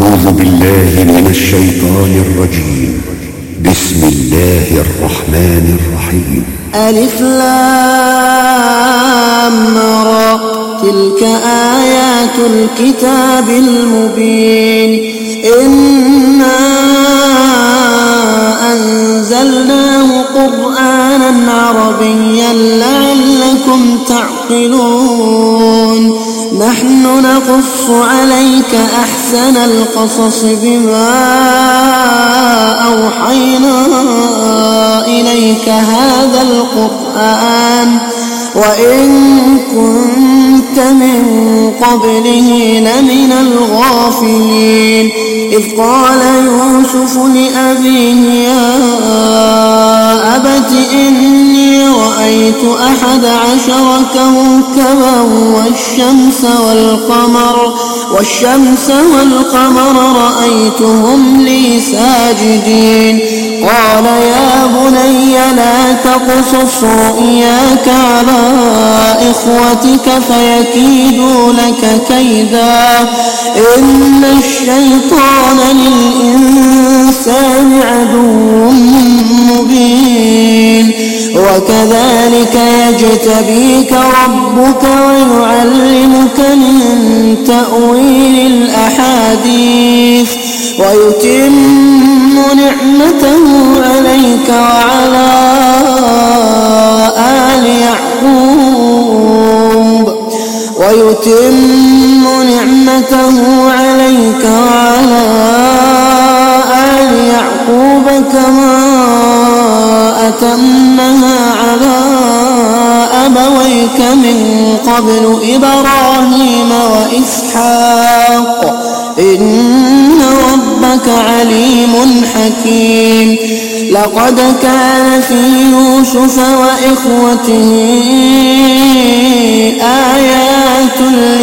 أعوذ بالله من الشيطان الرجيم. بسم الله الرحمن الرحيم. ألف لام را، تلك آيات الكتاب المبين. إنا أنزلناه قرآنا عربيا لعلكم تعقلون. نحن نقص عليك أحسن القصص بما أوحينا إليك هذا القرآن وإن كنت من قبله لمن الغافلين. إذ قال يوسف لأبيه يا أبت إني رأيت 11 كوكبا والشمس والقمر رأيتهم لي ساجدين. قال يا بني لا تقصص رؤياك على إخوتك فيكيدوا لك كيدا. إن الشيطان للإنسان عدو مبين. وكذلك يجتبيك ربك ويعلمك من تأويل الأحاديث ويتم نعمته عليك وعلى آل يعقوب كما أتمها على أبويك من قبل إبراهيم وإسحاق إن ربك عليم حكيم. لقد كان في يوسف وإخوته آيات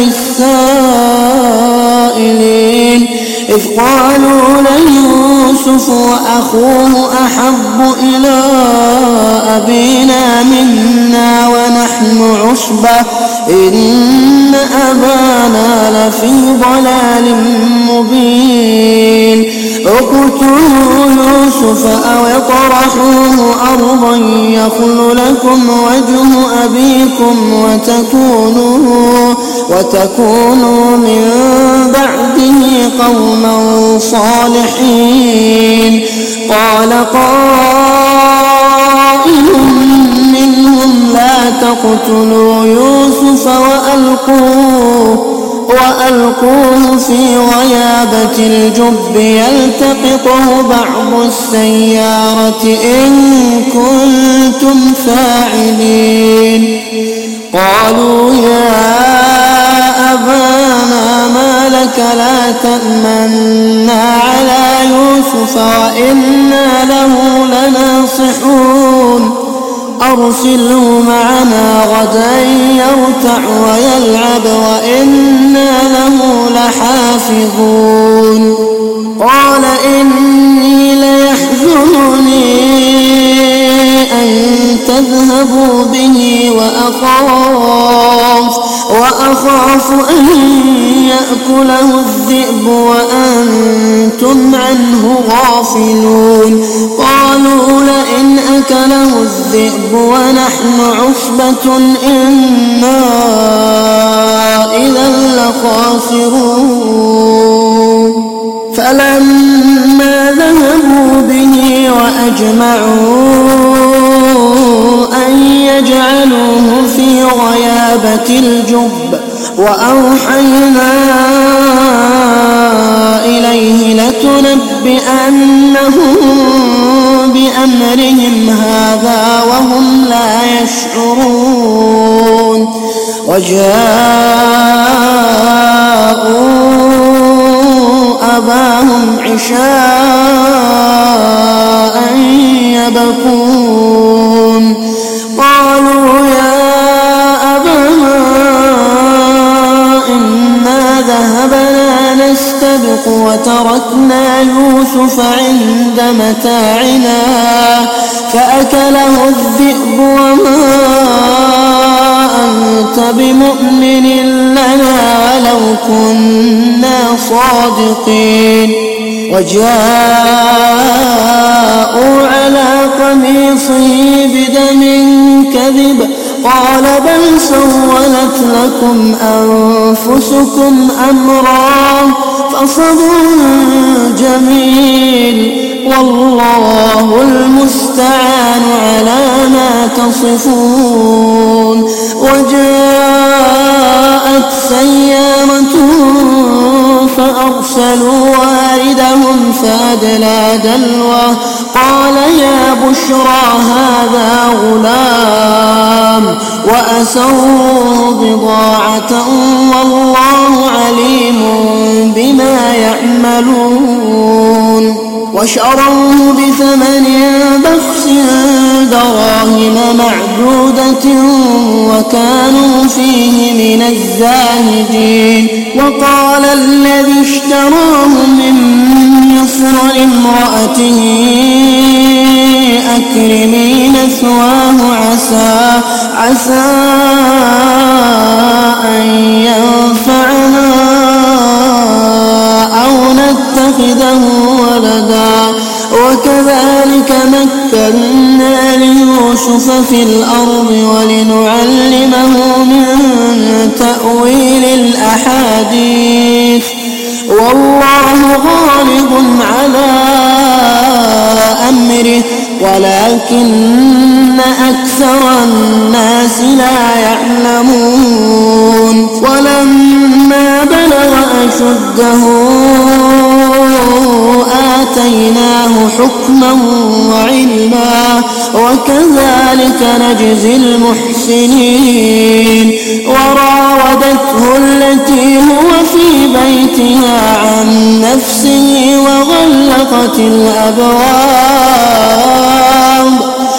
للسائلين. إذ قالوا ليوسف وأخوه أحب إلى أبينا منا ونحن عصبة إن أبانا لفي ضلال مبين. اقتلوا يوسف أو اطرحوه أرضا يخل لكم وجه أبيكم وتكونوا من بعده قوما صالحين. قال قائل منهم لا تقتلوا يوسف وألقوه في غيابة الجب يلتقطه بعض السيارة إن كنتم فاعلين. قالوا يا أبانا ما لك لا تأمنا على يوسف وإنا له لناصحون. أرسله معنا غدا يرتع ويلعب وإنا له لحافظون. قال إني ليحزنني أن تذهبوا به وأخاف أن يأكله الذئب وأنتم عنه غافلون. قالوا لئن أكله الذئب ونحن عصبة إنا إذا لخاسرون. فلما ذهبوا به وأجمعوا أن يجعلوه في غيابة الجب وأوحينا إليه لتنبئنهم بأمرهم هذا وهم لا يشعرون. وجاءوا أباهم عشاء يبكون. قالوا يا أبانا إنا ذهبنا نستبق وتركنا يوسف عند متاعنا فأكله الذئب وما أنت بمؤمن لنا ولو كنا صادقين. وجاءوا على قميصه بدم كذب قال بل سولت لكم أنفسكم أمرا فصبر جميل والله المستعان على ما تصفون. وجاءت سيارة فأرسلوا واردهم فأدلى دلوه قال يا بشرى هذا غلام وأسروا بضاعة والله عليم بما يعملون. وشروه بثمن بخس دراهم معدودة وكانوا فيه من الزاهدين. وقال الذي اشتراه من مصر لامرأته أكرمي مثواه عسى أن ينفعنا أو نتخذه ولدا. وكذلك مكنا ليوسف في الأرض ولنعلمه من تأويل الأحاديث والله غالب على أمره ولكن أكثر الناس لا يعلمون. ولما بلغ أشده آتيناه حكما وعلما وكذلك نجزي المحسنين. وراودته التي هو في بيتها عن نفسه وغلقت الأبواب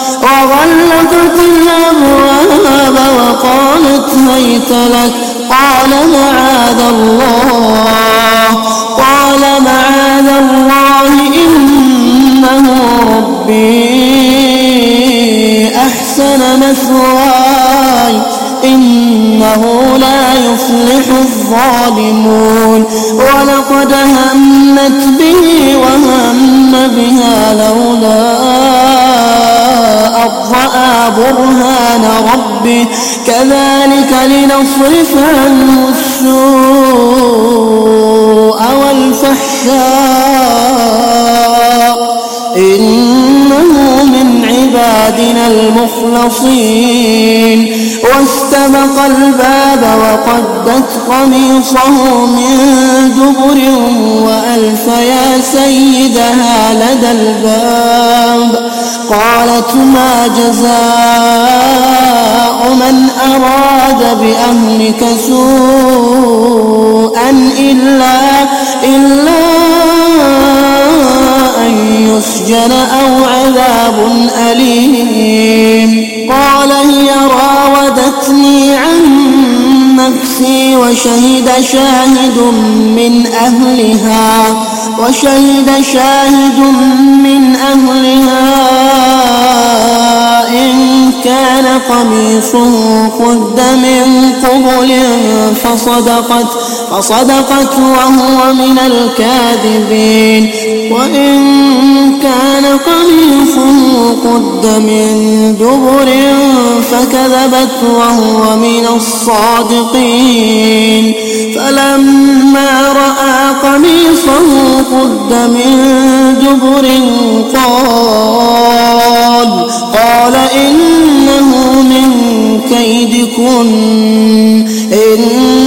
وقالت هيت لك قال معاذ الله إنه ربي أحسن مثواي إنه لا يفلح الظالمون. ولقد همت به وهم بها لولا أن رأى برهان ربه كذلك لنصرف عنه السوء والفحشاء إنه من عبادنا المخلصين. واستبق الباب وقدت قميصه من دبر وألف يا سيدها لدى الباب قالت ما جزاء من أراد بأهلك سوءا إلا أن يسجن أو عذاب أليم. قال هي راودتني عن نفسي وشهد شاهد من أهلها إن كان قميصه قد من قبل فصدقت وهو من الكاذبين. وإن كان قميصه قد من دبر فكذبت وهو من الصادقين. فلما رأى قميصه قد من دبر قال إنه من كيدكن إن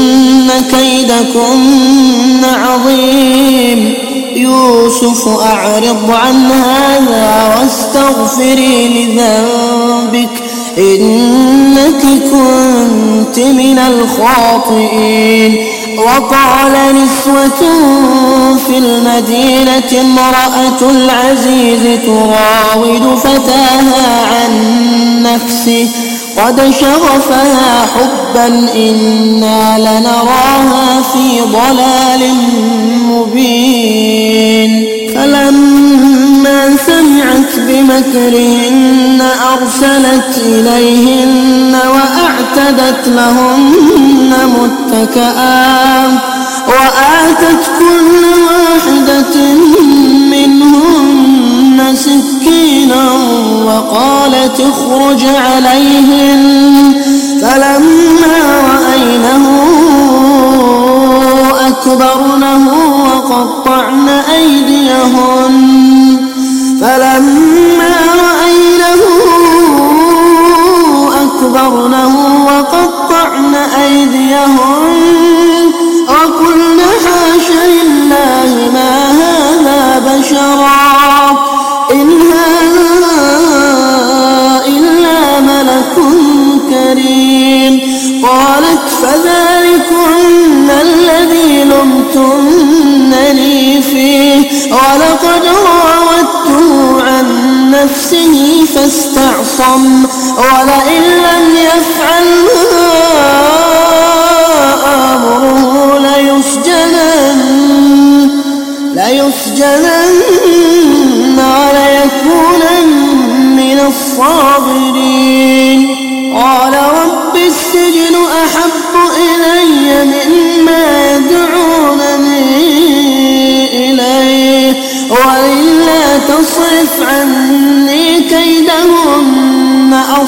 كيدكن عظيم. يوسف أعرض عن هذا واستغفري لذنبك إنك كنت من الخاطئين. وقال نسوة في المدينة امرأة العزيز تراود فتاها عن نفسه قد شغفها حبا إنا لنراها في ضلال مبين. فلما سمعت بمكرهن أرسلت إليهن وأعتدت لهن متكئا وآتت كل واحدة منهن سكينا وقالت اخرج عليهن فلما رأينه أكبرنه وقطعن أيديهن وقلن حاش لله ما هذا بشرا إن هذا إلا ملك كريم قالت فذلكن الذي لمتنني فيه ولقد راودته عن نفسه فاستعصم ولئن لم يفعل ما آمره ليسجنن وليكونن من الصاغرين قال رب السجن أحب إلي مما يدعونني إليه وإلا تصرف عني كيدهن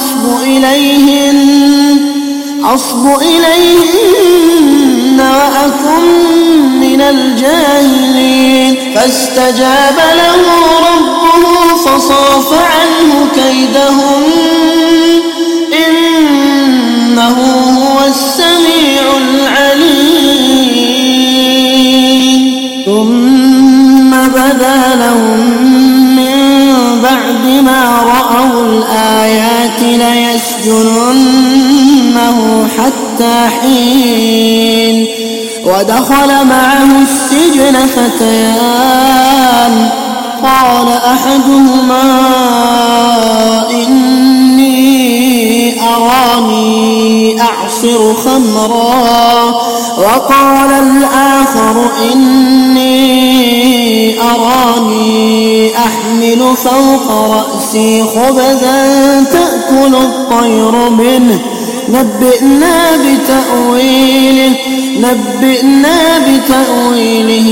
أصب إليهن وأكن من الجاهلين فاستجاب له ربه فصرف عنه كيدهن إنه هو السميع العليم ثم بدا لهم من بعد ما رأوا الآيات ليسجننه حتى حين ودخل معه السجن فتيان قال أحدهما إني أراني أعصر خمرا وقال الآخر إني أراني أحمل فوق رأسي خبزا تأكل الطير منه نبئنا بتأويله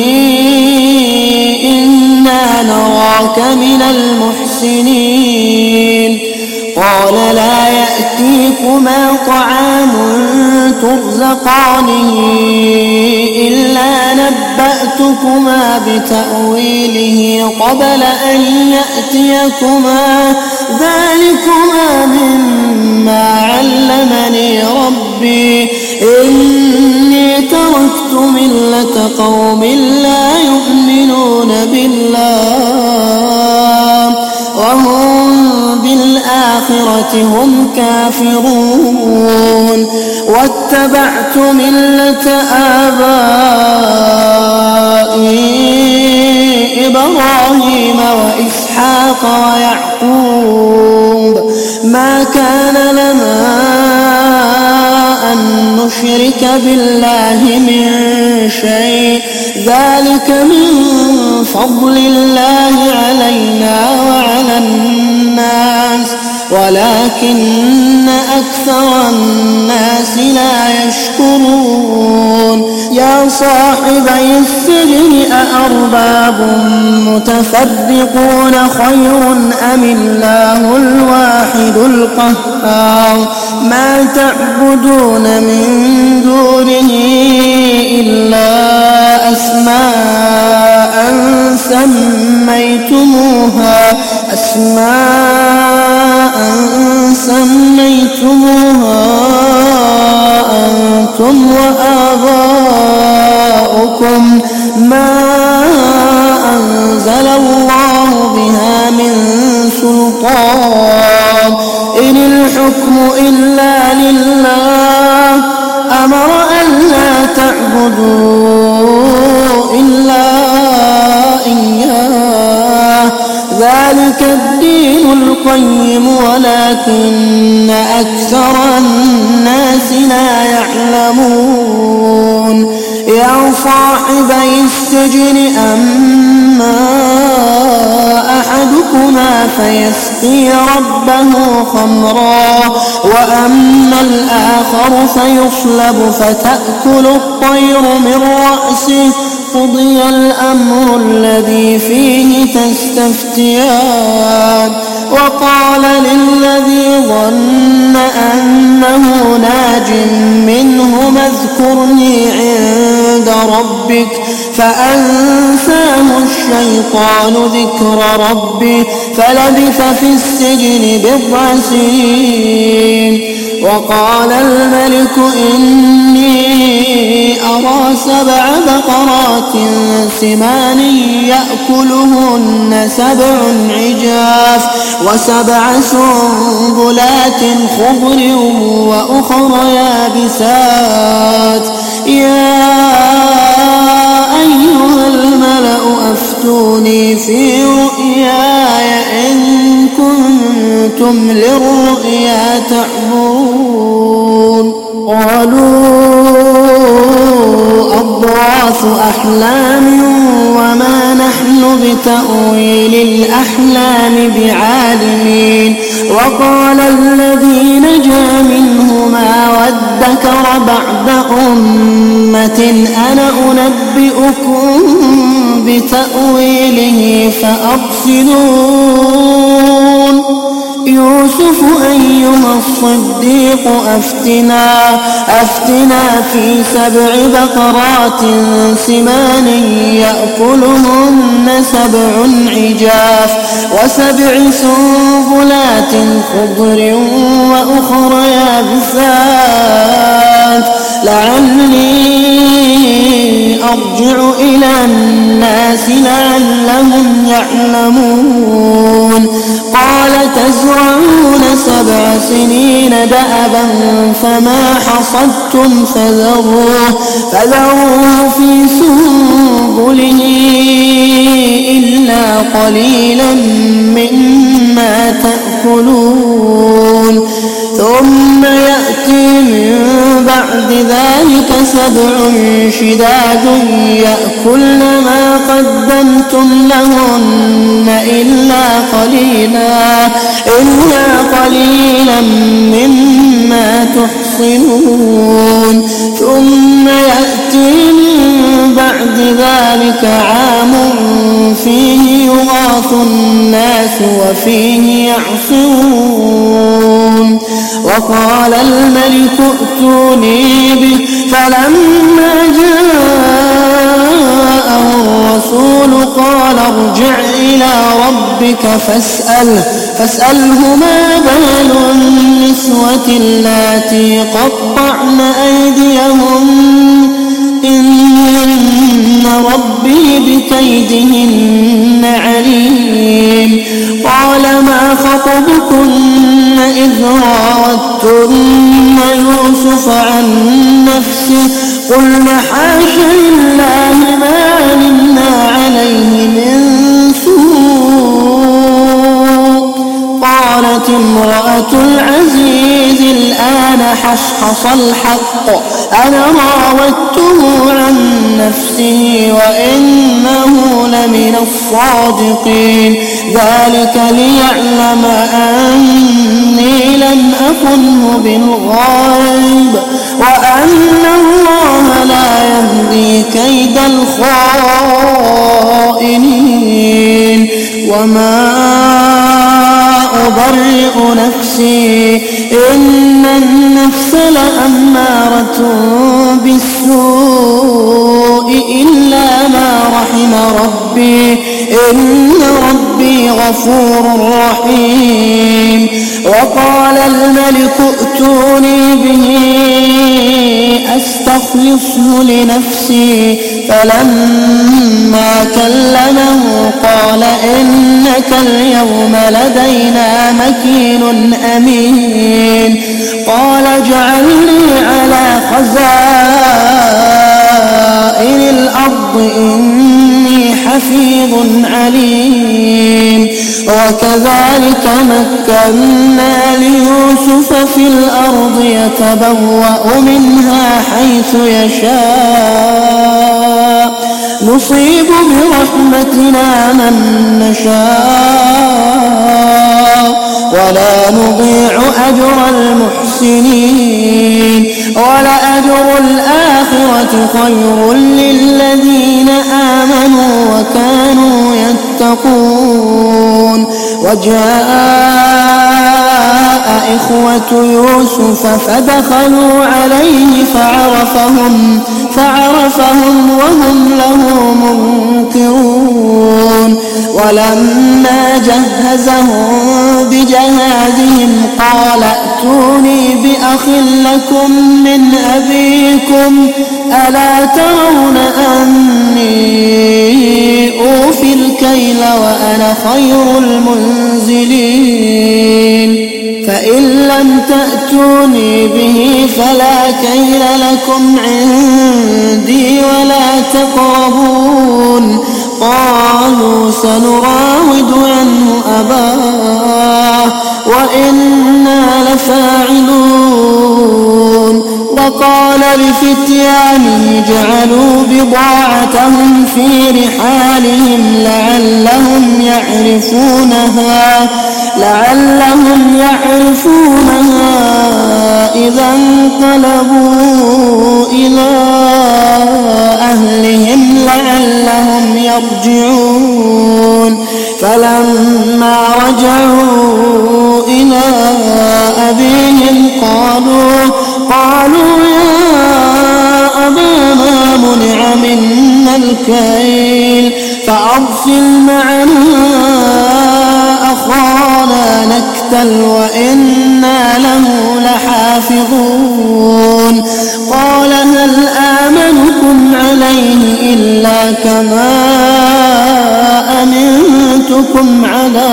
إنا نراك من المحسنين قال لا يأتيكما طعام ترزقانه إلا نبأتكما بتأويله قبل أن يأتيكما ذلكما مما علمني ربي إني تركت ملة قوم لا يؤمنون بالله وهم بالآخرة هم كافرون واتبعت ملة آبائي إبراهيم وإسحاق ويعقوب ما كان لنا أن نشرك بالله من شيء ذلك من فضل الله علينا وعلى الناس ولكن أكثر الناس لا يشكرون يا صاحبي السجن أأرباب متفرقون خير أم الله الواحد القهار ما تعبدون من دونه إلا أسماء سميتموها أنتم وآباؤكم ما أنزل الله بها من سلطان إن الحكم إلا لله أمر أن لا تعبدوا إلا إياه ذلك الدين القيم ولكن أكثر الناس لا يعلمون يا صاحبي السجن أما أحدكما فيسقي ربه خمرا وأما الآخر فيصلب فتأكل الطير من رأسه قضي الأمر الذي فيه تستفتيان وقال للذي ظن أنه ناج منهما اذكرني عند ربك فأنساه الشيطان ذكر ربه فلبث في السجن 9 سنين وقال الملك إني أرى 7 بقرات سمان يأكلهن 7 عجاف و7 سنبلات خضر وأخر يابسات يا أيها الملأ أفتوني في رؤياي إن كنتم للرؤيا تعبرون قالوا أضغاث أحلام وما نحن بتأويل الأحلام بعالمين وقال الذي نجا منهما وادكر بعد أمة أنا أنبئكم بتأويله فأرسلون يوسف أيها الصديق أفتنا في 7 بقرات سمان يأكلهن 7 عجاف و7 سنبلات خضر وأخر يابسات لعلي أرجع إلى الناس لعلهم يعلمون قال تزرعون 7 سنين دأبا فما حصدتم فذروه في سنبله إلا قليلا مما تأكلون ثم يأتي من بعد ذلك 7 شداد يأكلن ما قدمتم لهن إلا قليلا مما تحصنون ثم يأتي من بعد ذلك عام فيه يغاث الناس وفيه يعصرون وقال الملك ائتوني به فلما جاءه الرسول قال ارجع إلى ربك فاسأله ما بال النسوة اللاتي قطعن أيديهن إن ربي بكيدهن عليم قال ما خطبكن إذ راودتن يوسف عن نفسه قلنا حاش لله ما علمنا عليه من سوء قالت امرأة العزيز الآن حصحص الحق أنا راودته عن نفسه وإنه لمن الصادقين ذلك ليعلم أني لم أخنه بالغيب وأن الله لا يهدي كيد الخائنين وما أبرئ نفسي إن النفس لأمارة بالسوء إلا ما رحم ربي إن ربي غفور رحيم وقال الملك ائتوني به أستخلصه لنفسي فلما كلمه قال إنك اليوم لدينا مكين أمين قال اجعلني على خزائن الأرض إني حفيظ عليم وكذلك مكنا ليوسف في الأرض يتبوأ منها حيث يشاء نصيب برحمتنا من نشاء ولا نضيع أجر المحسنين ولأجر الآخرة خير للذين آمنوا وكانوا يتقون. وجاء إخوة يوسف فدخلوا عليه فعرفهم وهم له منكرون. ولما جهزهم بجهازهم قال ائتوني بأخ لكم من أبيكم ألا ترون أني أوفي الكيل وأنا خير المنزلين فإن لم تأتوني به فلا كيل لكم عندي ولا تقربون. قالوا سنراود عنه أباه وإنا لفاعلون. وقال لفتيانه جعلوا بضاعتهم في رحالهم لعلهم يعرفونها إذا انقلبوا إلى أهلهم لعلهم يرجعون. فلما رجعوا إلى أبيهم قالوا يا أبانا منع منا الكيل فأرسل معنا أخانا نكتل وإنا له لحافظون. قال هل آمنكم عليه إلا كما أمنتكم على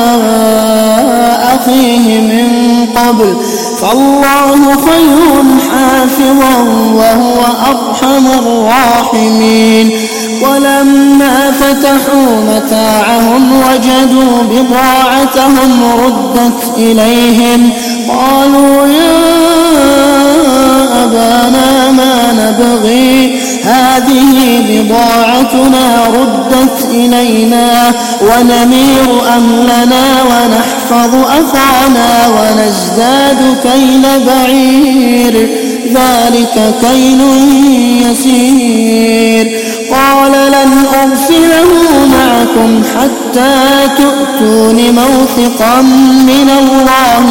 أخيه من قبل فالله خير حافظا وهو أرحم الراحمين. ولما فتحوا متاعهم وجدوا بضاعتهم ردت إليهم قالوا يا أبانا ما نبغي هذه بضاعتنا ردت إلينا ونمير أهلنا ونحفظ أخانا ونزداد كيل بعير ذلك كيل يسير. قال لن أرسله معكم حتى تؤتون موثقا من الله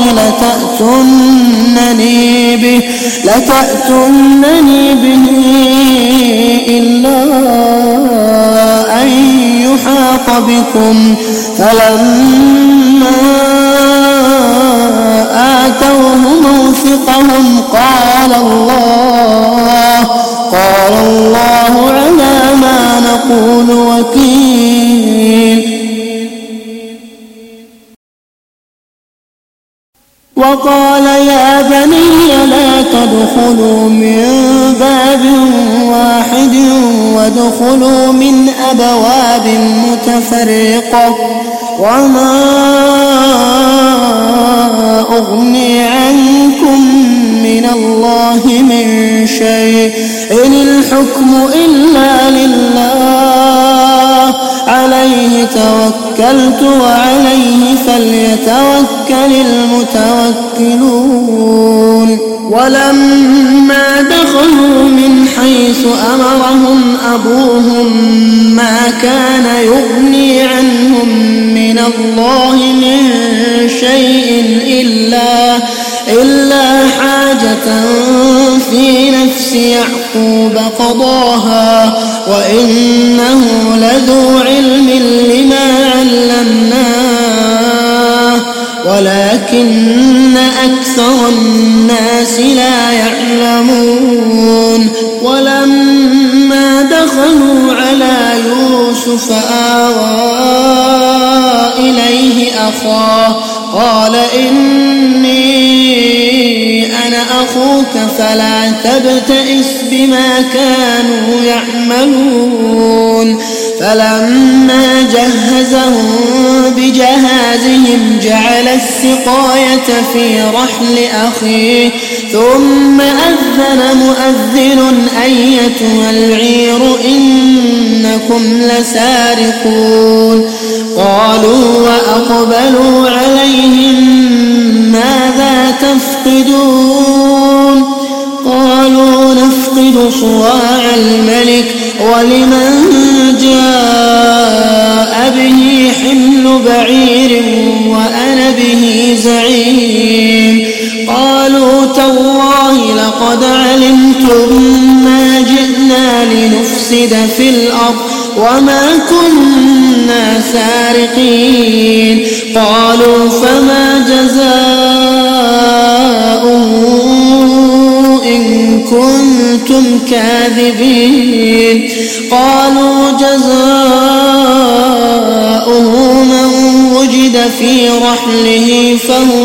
لتأتونني به إلا أن يحاط بكم. فلما آتوه موثقهم قال الله على ما نقول وكيل. وقال يا بني لا تدخلوا من باب واحد وادخلوا من أبواب متفرقة وما أغني عنكم من الله من شيء إن الحكم إلا لله عليه توكلت وعليه فليتوكل المتوكلون. ولما دخلوا من حيث أمرهم أبوهم ما كان يغني عنهم من الله من شيء إلا حاجة في نفس يعقوب قضاها وإنه لذو علم لما علمناه ولكن أكثر الناس لا يعلمون. ولما دخلوا على يوسف آوى إليه أخاه قال إني أنا أخوك فلا تبتئس بما كانوا يعملون. فلما جهزهم بجهازهم جعل السقاية في رحل أخيه ثم أذن مؤذن أيتها العير إنكم لسارقون. قالوا وأقبلوا عليهم تفقدون قالوا نفقد صواع الملك ولمن جاء به حمل بعير وأنا به زعيم قالوا تالله لقد علمتم ما جئنا لنفسد في الأرض وما كنا سارقين قالوا فما جزاؤه إن كنتم كاذبين قالوا جزاؤه من وجد في رحله فهو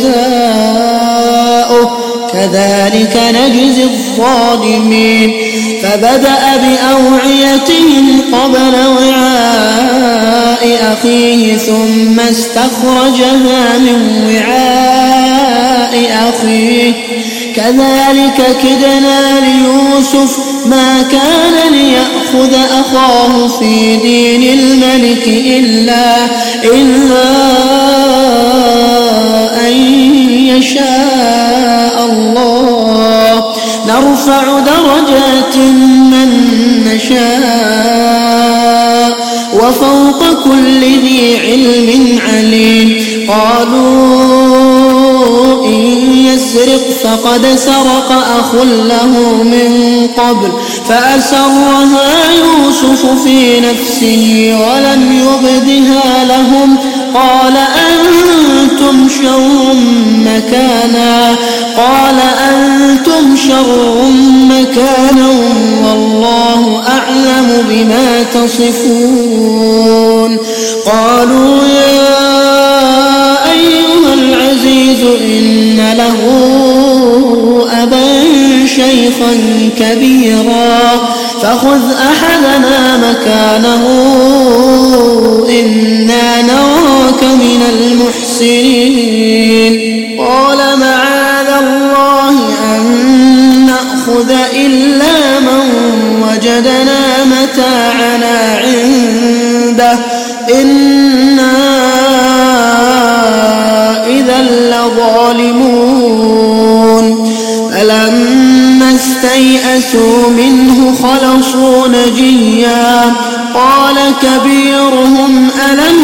جزاؤه كذلك نجزي الظالمين فبدأ بأوعيتهم قبل وعاء أخيه ثم استخرجها من وعاء أخيه كذلك كدنا ليوسف ما كان ليأخذ أخاه في دين الملك إلا أن يشاء الله نرفع درجات من نشاء وفوق كل ذي علم عليم قالوا إن يسرق فقد سرق أخ له من قبل فأسرها يوسف في نفسه ولم يبدها لهم قال أنتم شر مكانا والله أعلم بما تصفون قالوا يا أيها العزيز إن له أبا شيخا كبيرا فخذ أحدنا مكانه إنا نراك من المحسنين قال معاذ الله أن نأخذ إلا من وجدنا متاعنا عنده إنا إذا لظالمون فلما استيئسوا منه خلصوا نجيا قال كبيرهم ألم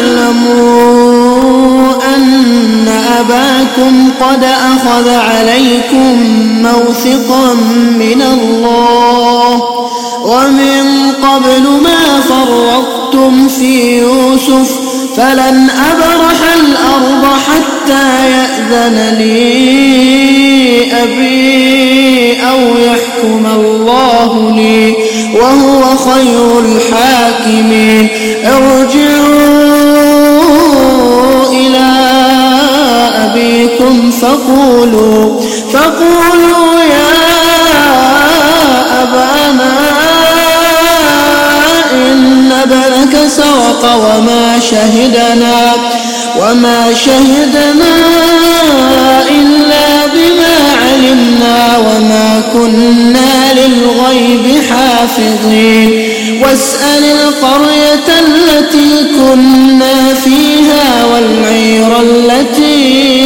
تعلموا أن أباكم قد أخذ عليكم موثقا من الله ومن قبل ما فرطتم في يوسف فلن أبرح الأرض حتى يأذن لي أبي أو يحكم الله لي وهو خير الحاكمين ارجعوا إلى أبيكم فقولوا يا أبانا إن ابنك سرق وما شهدنا إلا بما علمنا وما كنا للغيب حافظين واسأل القرية التي كنا فيها والعير التي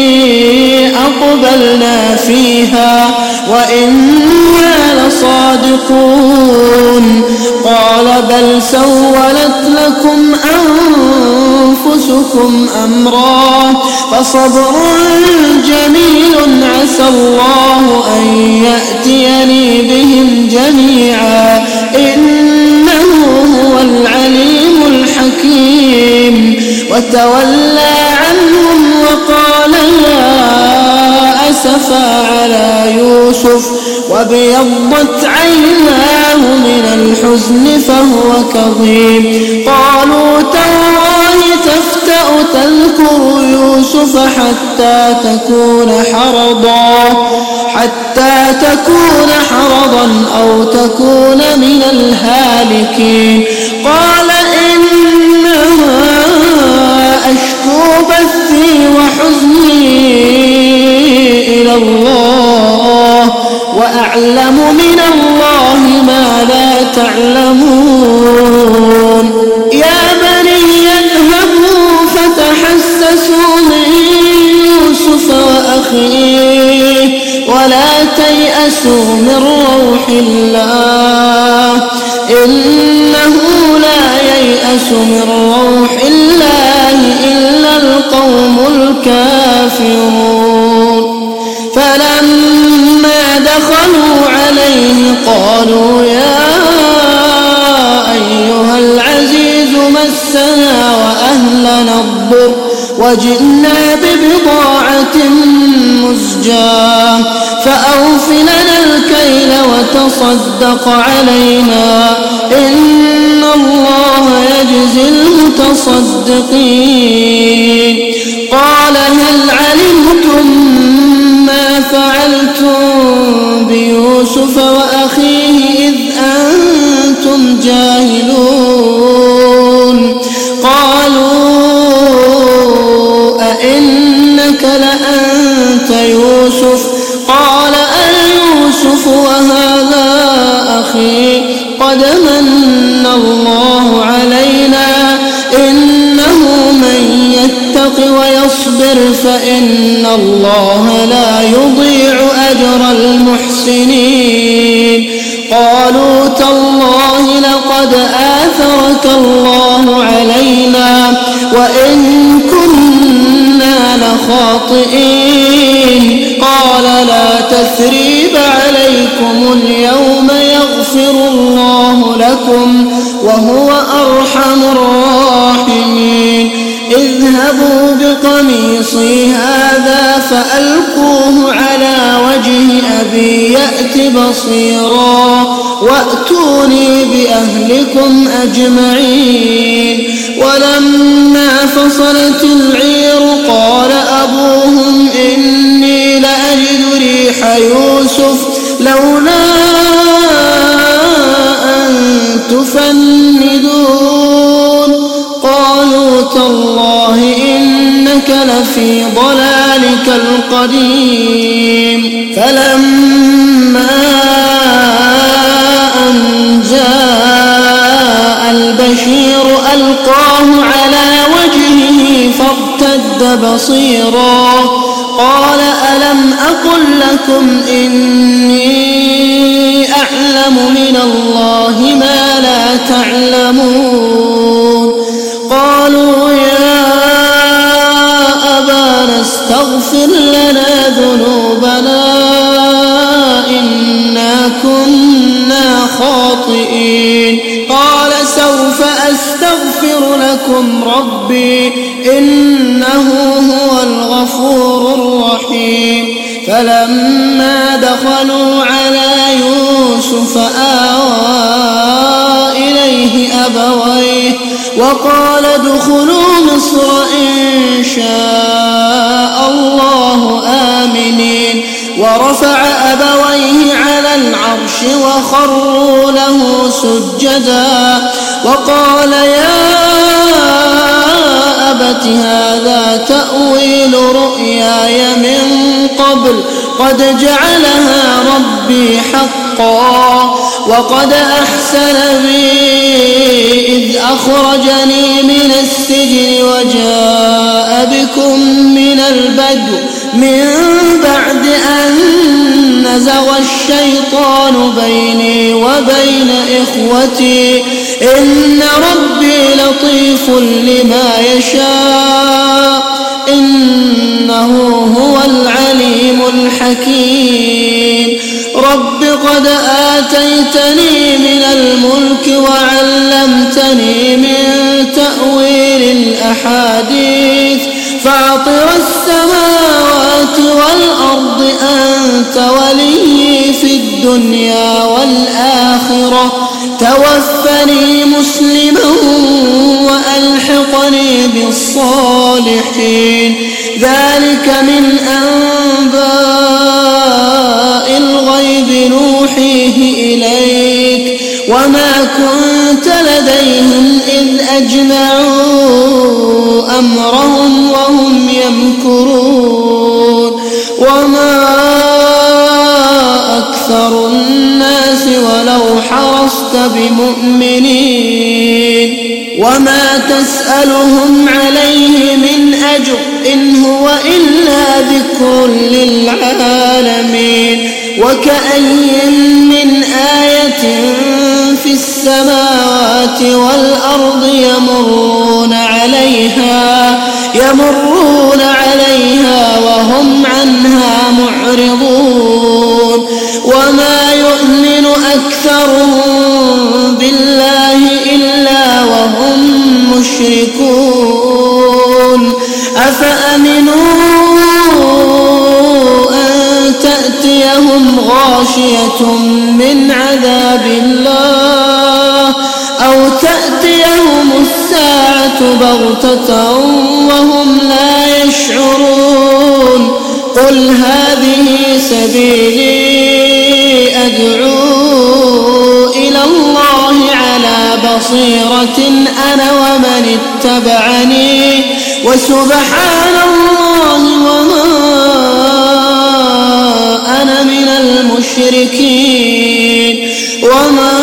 أقبلنا فيها وإنا لصادقون قال بل سولت لكم أنفسكم أمرا فصبر جميل عسى الله أن يأتيني بهم جميعا إنه هو العليم الحكيم وتولى عنهم وقال يا أسفا على يوسف وابيضت عيناه من الحزن فهو كظيم قالوا تالله تفتأ تذكر يوسف حتى تكون حرضا أو تكون من الهالكين قال إنما أشكو بثي وحزني إلى الله وأعلم من الله ما لا تعلمون يا بني اذهبوا فتحسسوا من يوسف وأخيه أخيه ولا تيأسوا من روح الله إنه لا ييأس من روح الله إلا القوم الكافرون فلما دخلوا عليه قالوا يا أيها العزيز مسنا وأهلنا الضر وجئنا ببضاعة مزجاة فأوف لنا الكيل وتصدق علينا إن الله يجزي المتصدقين قال هل علمتم ما فعلتم بيوسف وأخيه إذ أنتم جاهلون قالوا أئنك لأنت يوسف قال أنا يوسف وهذا أخي قد من الله علينا إنه من يتق ويصبر فإن الله لا يضيع أجر المحسنين قالوا تالله لقد آثرك الله علينا وإن كنا لخاطئين قال لا تثريب عليكم اليوم يغفر الله لكم وهو أرحم الراحمين اذهبوا بقميصي هذا فألقوه على وجه أبي يأت بصيرا وأتوني بأهلكم أجمعين ولما فصلت العير قال أبوهم إني لأجد ريح يوسف لولا أن تفندون قالوا تالله إنك لفي ضلالك القديم فلما أن جاء البشير ألقاه على وجهه فارتد بصيرا قال ألم أقل لكم إني أعلم من الله ما لا تعلمون قالوا يا أبانا استغفر لنا ذنوبنا إنا كنا خاطئين قال سوف أستغفر لكم ربي إنه هو الغفور الرحيم فلما دخلوا على يوسف آوى إليه أبويه وقال ادخلوا مصر إن شاء الله آمنين ورفع أبويه على العرش وخروا له سجدا وقال يا أبت هذا تأويل رؤياي من قبل قد جعلها ربي حقا وقد أحسن بي إذ أخرجني من السجن وجاء بكم من البدو من بعد أن نزغ الشيطان بيني وبين إخوتي إن ربي لطيف لما يشاء إنه هو العليم الحكيم رب قد آتيتني من الملك وعلمتني من تأويل الأحاديث فاطر السماوات والأرض أنت ولي في الدنيا والآخرة توفني مسلما وألحقني بالصالحين ذلك من أنباء الغيب نوحيه إليك وما كنت لديهم إذ أجمعوا أمرهم وهم يمكرون وما أكثر الناس ولو حرصت بمؤمنين وما تسألهم عليه من أجر إن هو إلا ذكر للعالمين وكأي من آية في السماوات والأرض يمرون عليها وهم عنها معرضون وما يؤمن أكثرهم بالله إلا وهم مشركون أفأمنوا أن تأتيهم غاشية من عذاب الله أو تأتيهم الساعة بغتة وهم لا يشعرون قل هذه سبيلي أدعو إلى الله على بصيرة أنا ومن اتبعني وسبحان الله وما أنا من المشركين وما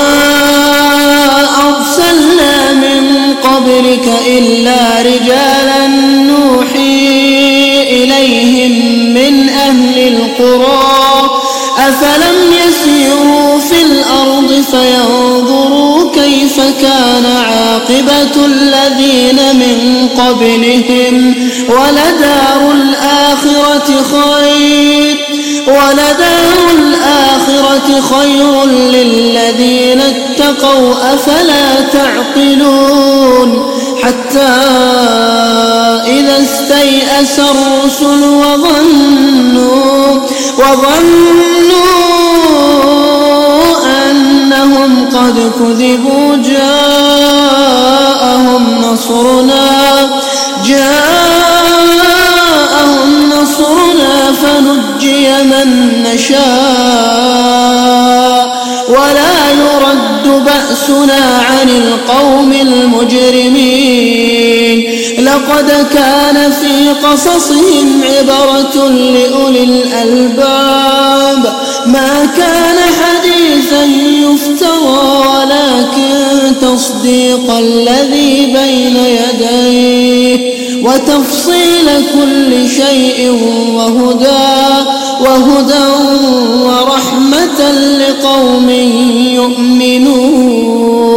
أرسلنا من قبلك إلا رجالا نوحي إليهم من أهل القرى أفلم يسيروا في الأرض فينظروا كيف كان عاقبة الذين من قبلهم ولدار الآخرة خير للذين اتقوا أفلا تعقلون حتى إذا استيأس الرسل وظنوا أنهم قد كذبوا جاءهم نصرنا فنجي من نشاء ولا يرد بأسنا عن القوم المجرمين لقد كان في قصصهم عبرة لأولي الألباب ما كان حديثا يفترى ولكن تصديق الذي بين يديه وتفصيل كل شيء وهدى ورحمة لقوم يؤمنون